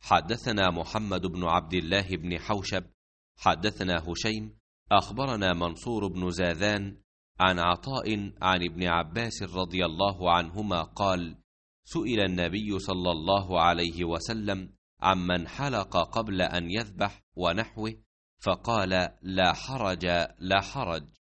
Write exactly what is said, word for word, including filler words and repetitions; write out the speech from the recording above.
حدثنا محمد بن عبد الله بن حوشب حدثنا هشيم أخبرنا منصور بن زاذان عن عطاء عن ابن عباس رضي الله عنهما قال: سئل النبي صلى الله عليه وسلم عمن حلق قبل أن يذبح ونحوه، فقال: لا حرج لا حرج.